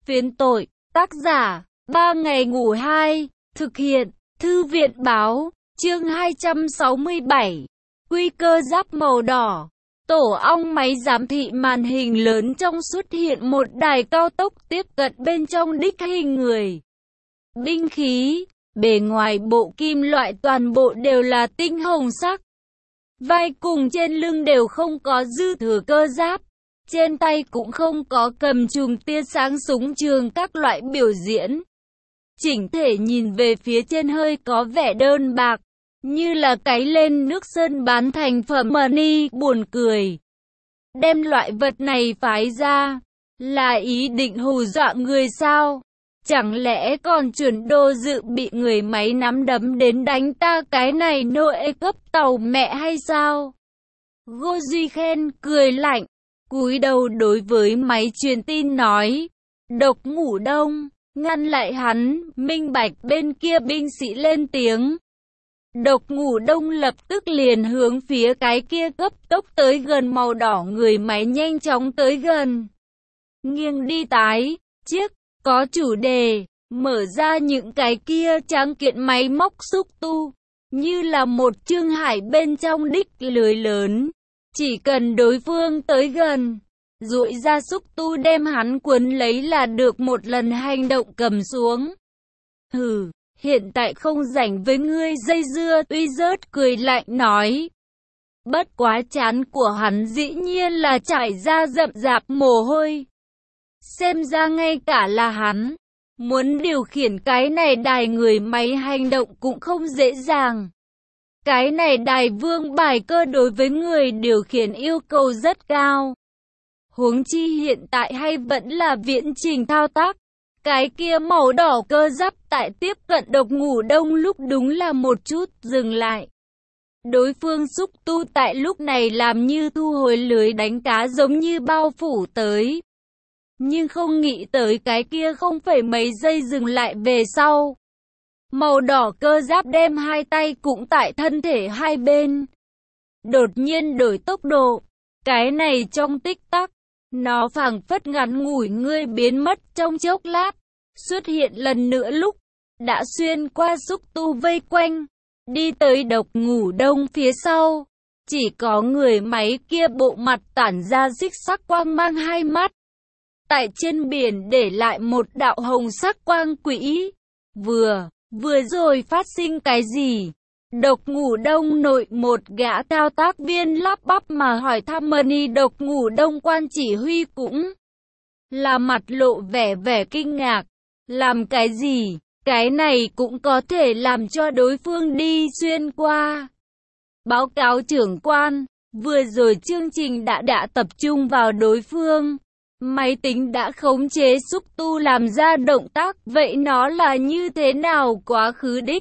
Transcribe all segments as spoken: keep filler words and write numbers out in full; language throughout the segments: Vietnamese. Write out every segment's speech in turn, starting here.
Phiến tội, tác giả, ba ngày ngủ hai, thực hiện, thư viện báo, chương hai trăm sáu mươi bảy, quy cơ giáp màu đỏ. Tổ ong máy giám thị màn hình lớn trong xuất hiện một đài cao tốc tiếp cận bên trong đích hình người. Binh khí, bề ngoài bộ kim loại toàn bộ đều là tinh hồng sắc. Vai cùng trên lưng đều không có dư thừa cơ giáp. Trên tay cũng không có cầm chùm tia sáng súng trường các loại biểu diễn. Chỉnh thể nhìn về phía trên hơi có vẻ đơn bạc, như là cái lên nước sơn bán thành phẩm money, buồn cười. Đem loại vật này phái ra, là ý định hù dọa người sao? Chẳng lẽ còn chuẩn đô dự bị người máy nắm đấm đến đánh ta cái này nội cấp tàu mẹ hay sao? Ngô Duy Khen cười lạnh, cúi đầu đối với máy truyền tin nói. Độc Ngũ Đông, ngăn lại hắn, minh bạch bên kia binh sĩ lên tiếng. Độc Ngũ Đông lập tức liền hướng phía cái kia cấp tốc tới gần màu đỏ người máy nhanh chóng tới gần. Nghiêng đi tái, chiếc, có chủ đề, mở ra những cái kia tráng kiện máy móc xúc tu, như là một chương hải bên trong đích lưới lớn. Chỉ cần đối phương tới gần, duỗi ra xúc tu đem hắn cuốn lấy là được, một lần hành động cầm xuống. Hừ, hiện tại không rảnh với ngươi dây dưa, Tuy rớt cười lạnh nói. Bất quá trán của hắn dĩ nhiên là trải ra rậm rạp mồ hôi. Xem ra ngay cả là hắn, muốn điều khiển cái này đài người máy hành động cũng không dễ dàng. Cái này đài vương bài cơ đối với người điều khiển yêu cầu rất cao. Huống chi hiện tại hay vẫn là viễn trình thao tác. Cái kia màu đỏ cơ giáp tại tiếp cận Độc Ngũ Đông lúc đúng là một chút dừng lại. Đối phương xúc tu tại lúc này làm như thu hồi lưới đánh cá giống như bao phủ tới. Nhưng không nghĩ tới cái kia không phải mấy giây dừng lại về sau. Màu đỏ cơ giáp đem hai tay cũng tại thân thể hai bên. Đột nhiên đổi tốc độ. Cái này trong tích tắc, nó phảng phất ngắn ngủi ngươi biến mất trong chốc lát. Xuất hiện lần nữa lúc, đã xuyên qua xúc tu vây quanh, đi tới Độc Ngũ Đông phía sau. Chỉ có người máy kia bộ mặt tản ra xích sắc quang mang hai mắt. Tại trên biển để lại một đạo hồng sắc quang quỹ. Vừa, vừa rồi phát sinh cái gì? Độc Ngũ Đông nội một gã thao tác viên lắp bắp mà hỏi thăm Mani. Độc Ngũ Đông quan chỉ huy cũng là mặt lộ vẻ vẻ kinh ngạc. Làm cái gì? Cái này cũng có thể làm cho đối phương đi xuyên qua. Báo cáo trưởng quan, vừa rồi chương trình đã đã tập trung vào đối phương. Máy tính đã khống chế xúc tu làm ra động tác, vậy nó là như thế nào quá khứ đích?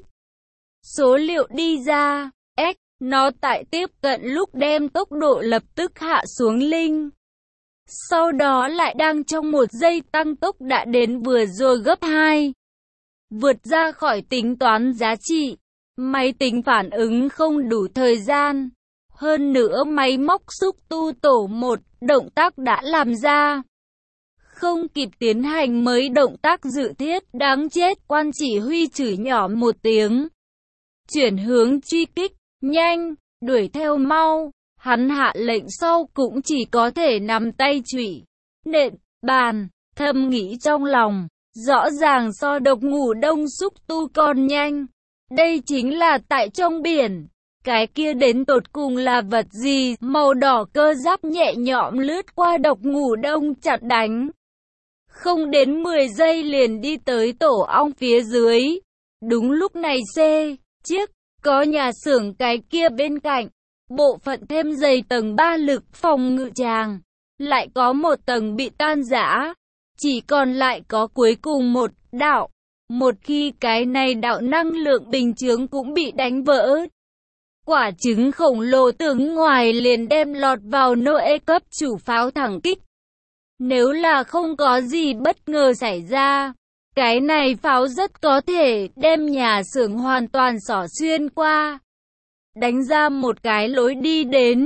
Số liệu đi ra, X, nó tại tiếp cận lúc đem tốc độ lập tức hạ xuống linh. Sau đó lại đang trong một giây tăng tốc đã đến vừa rồi gấp hai. Vượt ra khỏi tính toán giá trị. Máy tính phản ứng không đủ thời gian. Hơn nữa máy móc xúc tu tổ một, động tác đã làm ra. Không kịp tiến hành mấy động tác dự thiết, đáng chết, quan chỉ huy chửi nhỏ một tiếng. Chuyển hướng truy kích, nhanh, đuổi theo mau. Hắn hạ lệnh sau cũng chỉ có thể nắm tay chủy, nện, bàn, thầm nghĩ trong lòng. Rõ ràng so Độc Ngũ Đông xúc tu còn nhanh. Đây chính là tại trong biển. Cái kia đến tột cùng là vật gì? Màu đỏ cơ giáp nhẹ nhõm lướt qua Độc Ngũ Đông chặn đánh. Không đến mười giây liền đi tới tổ ong phía dưới. Đúng lúc này C, chiếc, có nhà xưởng cái kia bên cạnh. Bộ phận thêm dày tầng ba lực phòng ngự tràng. Lại có một tầng bị tan rã. Chỉ còn lại có cuối cùng một đạo. Một khi cái này đạo năng lượng bình chướng cũng bị đánh vỡ. Quả trứng khổng lồ tướng ngoài liền đem lọt vào nội cấp chủ pháo thẳng kích. Nếu là không có gì bất ngờ xảy ra, cái này pháo rất có thể đem nhà xưởng hoàn toàn xỏ xuyên qua. Đánh ra một cái lối đi đến.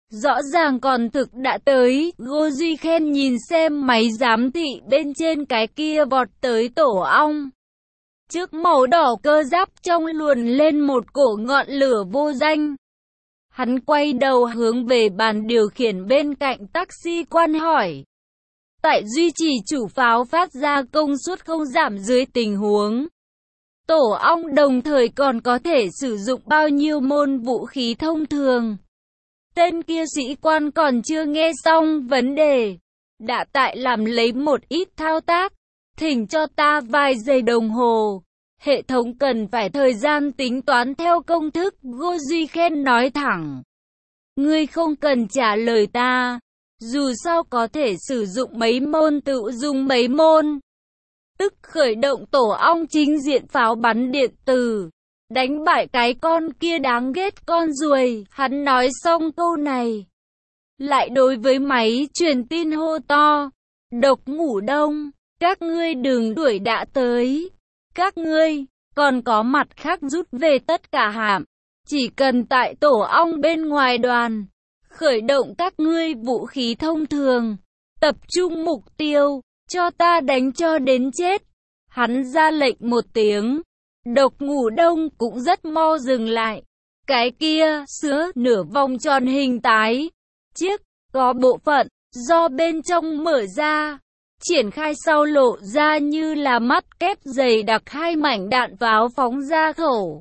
Rõ ràng còn thực đã tới. Ngô Duy Khen nhìn xem máy giám thị bên trên cái kia vọt tới tổ ong. Trước màu đỏ cơ giáp trong luồn lên một cổ ngọn lửa vô danh. Hắn quay đầu hướng về bàn điều khiển bên cạnh taxi quan hỏi. Tại duy trì chủ pháo phát ra công suất không giảm dưới tình huống. Tổ ong đồng thời còn có thể sử dụng bao nhiêu môn vũ khí thông thường. Tên kia sĩ quan còn chưa nghe xong vấn đề. Đã tại làm lấy một ít thao tác. Thỉnh cho ta vài giây đồng hồ. Hệ thống cần phải thời gian tính toán theo công thức. Ngô Duy Khen nói thẳng. Ngươi không cần trả lời ta. Dù sao có thể sử dụng mấy môn tự dùng mấy môn. Tức khởi động tổ ong chính diện pháo bắn điện tử. Đánh bại cái con kia đáng ghét con ruồi. Hắn nói xong câu này. Lại đối với máy truyền tin hô to. Độc Ngũ Đông. Các ngươi đừng đuổi đã tới. Các ngươi còn có mặt khác rút về tất cả hạm. Chỉ cần tại tổ ong bên ngoài đoàn. Khởi động các ngươi vũ khí thông thường. Tập trung mục tiêu. Cho ta đánh cho đến chết. Hắn ra lệnh một tiếng. Độc Ngũ Đông cũng rất mau dừng lại. Cái kia sứa nửa vòng tròn hình tái. Chiếc có bộ phận do bên trong mở ra. Triển khai sau lộ ra như là mắt kép dày đặc hai mảnh đạn pháo phóng ra khẩu.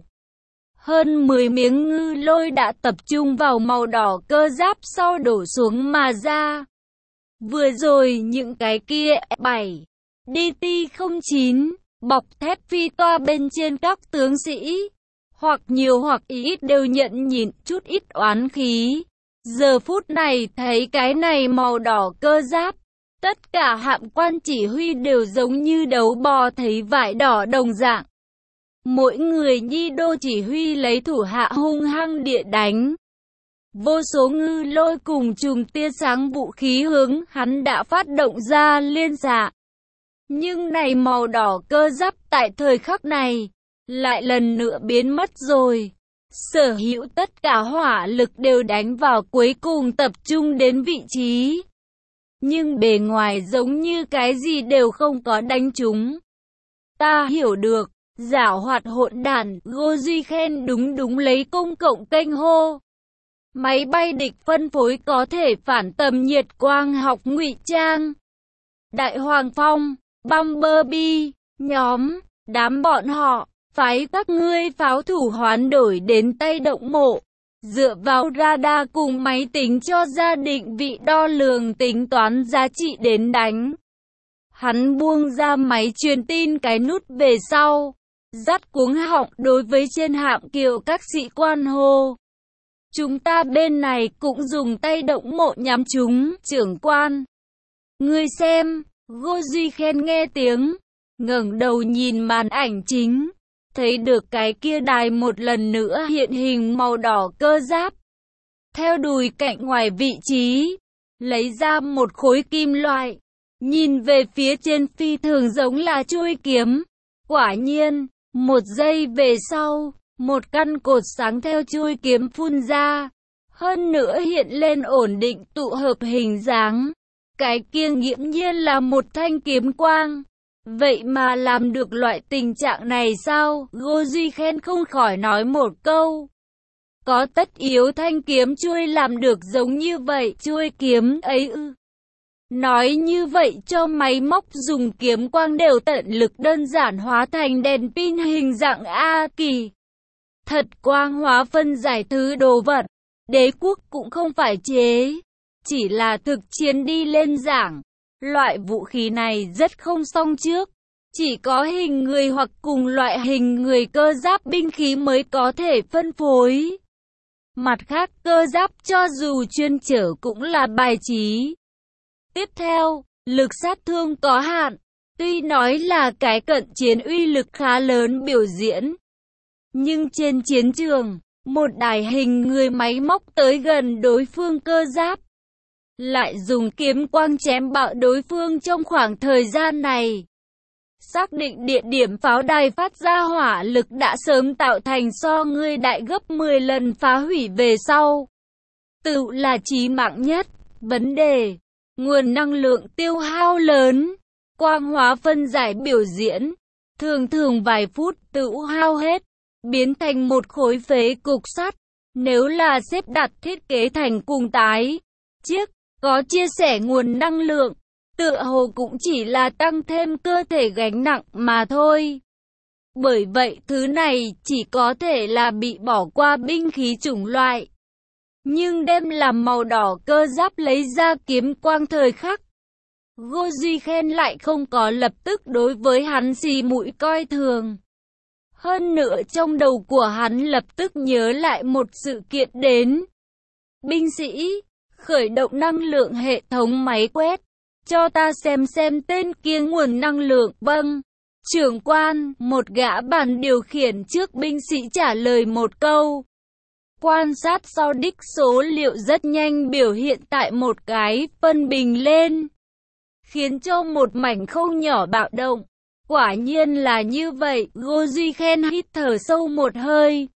Hơn mười miếng ngư lôi đã tập trung vào màu đỏ cơ giáp sau đổ xuống mà ra. Vừa rồi những cái kia bảy D T không chín bọc thép phi toa bên trên các tướng sĩ, hoặc nhiều hoặc ít đều nhận nhịn chút ít oán khí. Giờ phút này thấy cái này màu đỏ cơ giáp, tất cả hạm quan chỉ huy đều giống như đấu bò thấy vải đỏ đồng dạng. Mỗi người nhi đô chỉ huy lấy thủ hạ hung hăng địa đánh. Vô số ngư lôi cùng chùm tia sáng vũ khí hướng hắn đã phát động ra liên xạ. Nhưng này màu đỏ cơ giáp tại thời khắc này, lại lần nữa biến mất rồi. Sở hữu tất cả hỏa lực đều đánh vào cuối cùng tập trung đến vị trí. Nhưng bề ngoài giống như cái gì đều không có đánh trúng. Ta hiểu được, giảo hoạt hỗn đản. Ngô Duy Khen đúng đúng lấy công cộng kênh hô. Máy bay địch phân phối có thể phản tầm nhiệt quang học ngụy trang. Đại Hoàng Phong, Bumblebee, nhóm, đám bọn họ, phái các ngươi pháo thủ hoán đổi đến tay động mộ. Dựa vào radar cùng máy tính cho ra định vị đo lường tính toán giá trị đến đánh. Hắn buông ra máy truyền tin cái nút về sau. Dắt cuống họng đối với trên hạm kiệu các sĩ quan hô. Chúng ta bên này cũng dùng tay động mộ nhắm chúng, trưởng quan. Ngươi xem, Ngô Duy Khen nghe tiếng, ngẩng đầu nhìn màn ảnh chính, thấy được cái kia đài một lần nữa hiện hình màu đỏ cơ giáp. Theo đùi cạnh ngoài vị trí, lấy ra một khối kim loại, nhìn về phía trên phi thường giống là chuôi kiếm. Quả nhiên, một giây về sau, một căn cột sáng theo chuôi kiếm phun ra, hơn nữa hiện lên ổn định tụ hợp hình dáng. Cái kia nghiễm nhiên là một thanh kiếm quang. Vậy mà làm được loại tình trạng này sao? Ngô Duy Khen không khỏi nói một câu. Có tất yếu thanh kiếm chuôi làm được giống như vậy, chuôi kiếm ấy ư. Nói như vậy cho máy móc dùng kiếm quang đều tận lực đơn giản hóa thành đèn pin hình dạng A kỳ. Thật quang hóa phân giải thứ đồ vật. Đế quốc cũng không phải chế. Chỉ là thực chiến đi lên giảng. Loại vũ khí này rất không song trước. Chỉ có hình người hoặc cùng loại hình người cơ giáp binh khí mới có thể phân phối. Mặt khác cơ giáp cho dù chuyên chở cũng là bài trí. Tiếp theo, lực sát thương có hạn. Tuy nói là cái cận chiến uy lực khá lớn biểu diễn. Nhưng trên chiến trường, một đài hình người máy móc tới gần đối phương cơ giáp. Lại dùng kiếm quang chém bạo đối phương trong khoảng thời gian này. Xác định địa điểm pháo đài phát ra hỏa lực đã sớm tạo thành so người đại gấp mười lần phá hủy về sau. tự là chí mạng nhất. Vấn đề, nguồn năng lượng tiêu hao lớn, quang hóa phân giải biểu diễn, thường thường vài phút tự hao hết, biến thành một khối phế cục sắt. Nếu là xếp đặt thiết kế thành cùng tái chiếc, có chia sẻ nguồn năng lượng, tựa hồ cũng chỉ là tăng thêm cơ thể gánh nặng mà thôi. Bởi vậy thứ này chỉ có thể là bị bỏ qua binh khí chủng loại. Nhưng đem làm màu đỏ cơ giáp lấy ra kiếm quang thời khắc. Ngô Duy Khen lại không có lập tức đối với hắn xì mũi coi thường. Hơn nữa trong đầu của hắn lập tức nhớ lại một sự kiện đến. Binh sĩ, khởi động năng lượng hệ thống máy quét. Cho ta xem xem tên kia nguồn năng lượng. Vâng, trưởng quan, một gã bàn điều khiển trước binh sĩ trả lời một câu. Quan sát sau đích số liệu rất nhanh biểu hiện tại một cái phân bình lên, khiến cho một mảnh khâu nhỏ bạo động. Quả nhiên là như vậy. Ngô Duy Khen hít thở sâu một hơi,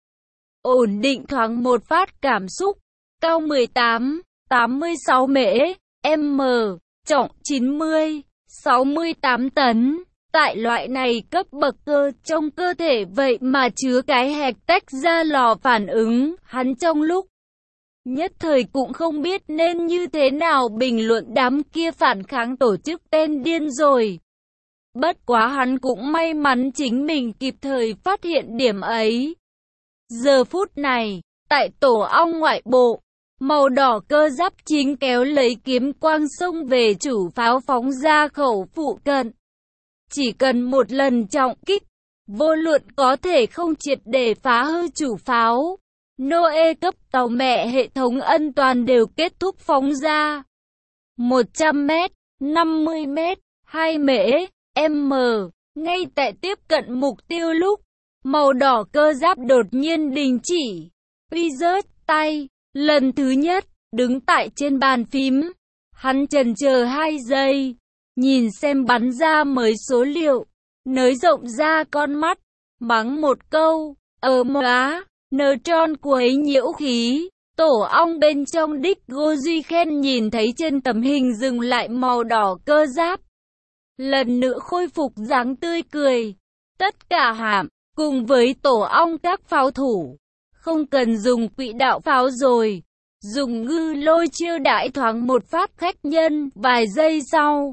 ổn định thoáng một phát cảm xúc. Cao mười tám, tám mươi sáu mễ, m, trọng chín mươi, sáu mươi tám tấn. Tại loại này cấp bậc cơ trong cơ thể vậy mà chứa cái hạch tách ra lò phản ứng, hắn trong lúc nhất thời cũng không biết nên như thế nào bình luận đám kia phản kháng tổ chức tên điên rồi. Bất quá hắn cũng may mắn chính mình kịp thời phát hiện điểm ấy. Giờ phút này, tại tổ ong ngoại bộ, màu đỏ cơ giáp chính kéo lấy kiếm quang xông về chủ pháo phóng ra khẩu phụ cận. Chỉ cần một lần trọng kích, vô luận có thể không triệt để phá hư chủ pháo. Noe cấp tàu mẹ hệ thống an toàn đều kết thúc phóng ra. một trăm mét, năm mươi mét, hai mễ, m, ngay tại tiếp cận mục tiêu lúc, màu đỏ cơ giáp đột nhiên đình chỉ. Uy rớt tay, lần thứ nhất, đứng tại trên bàn phím. Hắn chần chờ hai giây. Nhìn xem bắn ra mới số liệu, nới rộng ra con mắt, mắng một câu, ờ mờ á, nờ tròn quấy nhiễu khí. Tổ ong bên trong đích Ngô Duy Khen nhìn thấy trên tấm hình dừng lại màu đỏ cơ giáp. Lần nữa khôi phục dáng tươi cười. Tất cả hạm, cùng với tổ ong các pháo thủ, không cần dùng quỹ đạo pháo rồi. Dùng ngư lôi chiêu đãi thoáng một phát khách nhân, vài giây sau.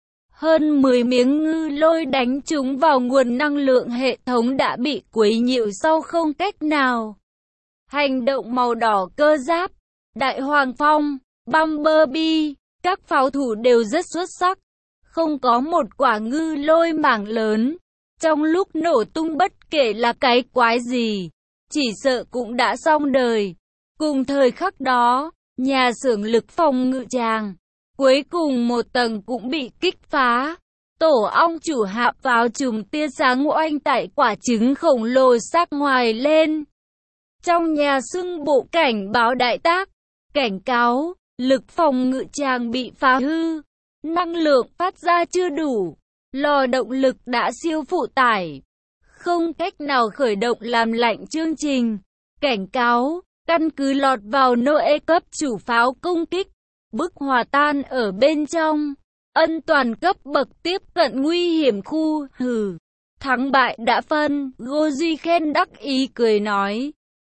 Hơn mười miếng ngư lôi đánh trúng vào nguồn năng lượng hệ thống đã bị quấy nhiễu sau không cách nào. Hành động màu đỏ cơ giáp, Đại Hoàng Phong, Bumblebee, các pháo thủ đều rất xuất sắc. Không có một quả ngư lôi mảng lớn. Trong lúc nổ tung bất kể là cái quái gì, chỉ sợ cũng đã xong đời. Cùng thời khắc đó, nhà xưởng lực phòng ngự tràng, cuối cùng một tầng cũng bị kích phá. Tổ ong chủ hạm pháo trùm tia sáng oanh tại quả trứng khổng lồ sắc ngoài lên. Trong nhà xưng bộ cảnh báo đại tác, cảnh cáo, lực phòng ngự tràng bị phá hư. Năng lượng phát ra chưa đủ, lò động lực đã siêu phụ tải. Không cách nào khởi động làm lạnh chương trình. Cảnh cáo, căn cứ lọt vào Noe cấp chủ pháo công kích. Bức hòa tan ở bên trong. Ân toàn cấp bậc tiếp cận nguy hiểm khu. Hừ, thắng bại đã phân. Ngô Duy Khen đắc ý cười nói.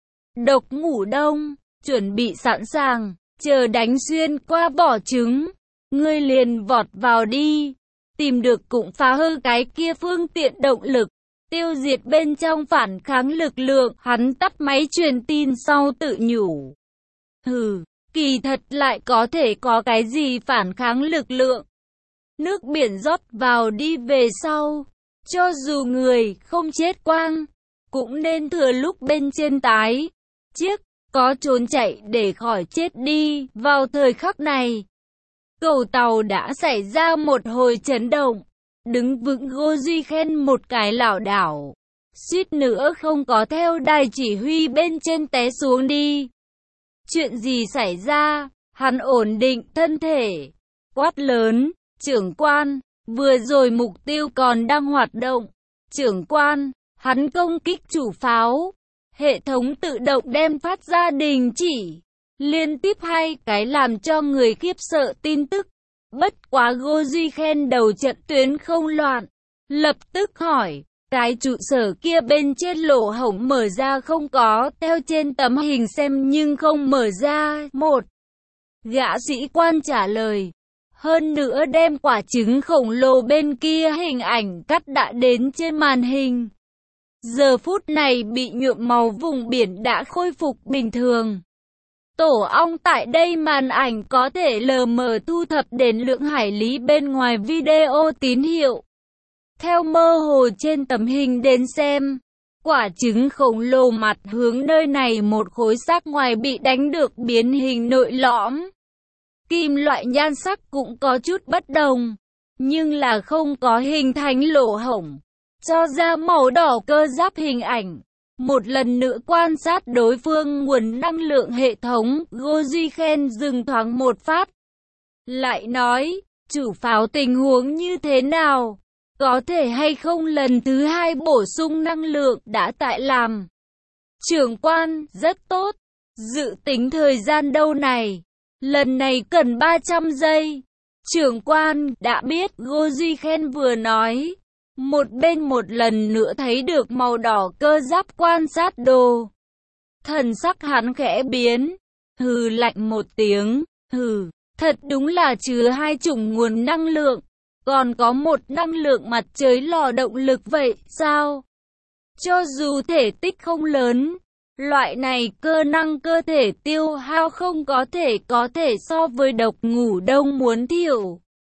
Độc ngủ đông, chuẩn bị sẵn sàng, chờ đánh xuyên qua vỏ trứng. Ngươi liền vọt vào đi. Tìm được cũng phá hư cái kia phương tiện động lực. Tiêu diệt bên trong phản kháng lực lượng. Hắn tắt máy truyền tin sau tự nhủ. Hừ, kỳ thật lại có thể có cái gì phản kháng lực lượng. Nước biển rót vào đi về sau. Cho dù người không chết quang, cũng nên thừa lúc bên trên tái chiếc, có trốn chạy để khỏi chết đi. Vào thời khắc này, cầu tàu đã xảy ra một hồi chấn động. Đứng vững Ngô Duy Khen một cái lảo đảo, suýt nữa không có theo đài chỉ huy bên trên té xuống đi. Chuyện gì xảy ra? Hắn ổn định thân thể, quát lớn, trưởng quan, vừa rồi mục tiêu còn đang hoạt động. Trưởng quan, hắn công kích chủ pháo, hệ thống tự động đem phát ra đình chỉ. Liên tiếp hai cái làm cho người khiếp sợ tin tức. Bất quá Ngô Duy Khen đầu trận tuyến không loạn. Lập tức hỏi, cái trụ sở kia bên trên lỗ hổng mở ra không có, theo trên tấm hình xem nhưng không mở ra. Một gã sĩ quan trả lời. Hơn nữa đem quả trứng khổng lồ bên kia hình ảnh cắt đã đến trên màn hình. Giờ phút này bị nhuộm màu vùng biển đã khôi phục bình thường. Tổ ong tại đây màn ảnh có thể lờ mờ thu thập đến lượng hải lý bên ngoài video tín hiệu. Theo mơ hồ trên tấm hình đến xem, quả trứng khổng lồ mặt hướng nơi này một khối xác ngoài bị đánh được biến hình nội lõm. Kim loại nhan sắc cũng có chút bất đồng, nhưng là không có hình thành lỗ hổng, cho ra màu đỏ cơ giáp hình ảnh. Một lần nữa quan sát đối phương nguồn năng lượng hệ thống, Ngô Duy Khen dừng thoáng một phát. Lại nói, chủ pháo tình huống như thế nào? Có thể hay không lần thứ hai bổ sung năng lượng đã tại làm? Trưởng quan, rất tốt. Dự tính thời gian đâu này? Lần này cần ba trăm giây. Trưởng quan, đã biết, Ngô Duy Khen vừa nói. Một bên một lần nữa thấy được màu đỏ cơ giáp quan sát đồ. Thần sắc hắn khẽ biến. Hừ lạnh một tiếng. Hừ, thật đúng là chứa hai chủng nguồn năng lượng. Còn có một năng lượng mặt trời lò động lực vậy, sao? Cho dù thể tích không lớn, loại này cơ năng cơ thể tiêu hao không có thể có thể so với độc ngủ đông muốn thiểu.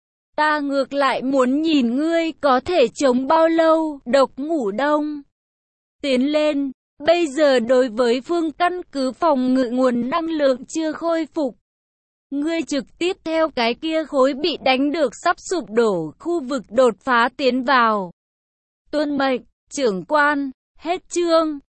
Ta ngược lại muốn nhìn ngươi có thể chống bao lâu, độc ngủ đông. Tiến lên, bây giờ đối với phương căn cứ phòng ngự nguồn năng lượng chưa khôi phục. Ngươi trực tiếp theo cái kia khối bị đánh được sắp sụp đổ khu vực đột phá tiến vào. Tuân mệnh, trưởng quan, hết chương.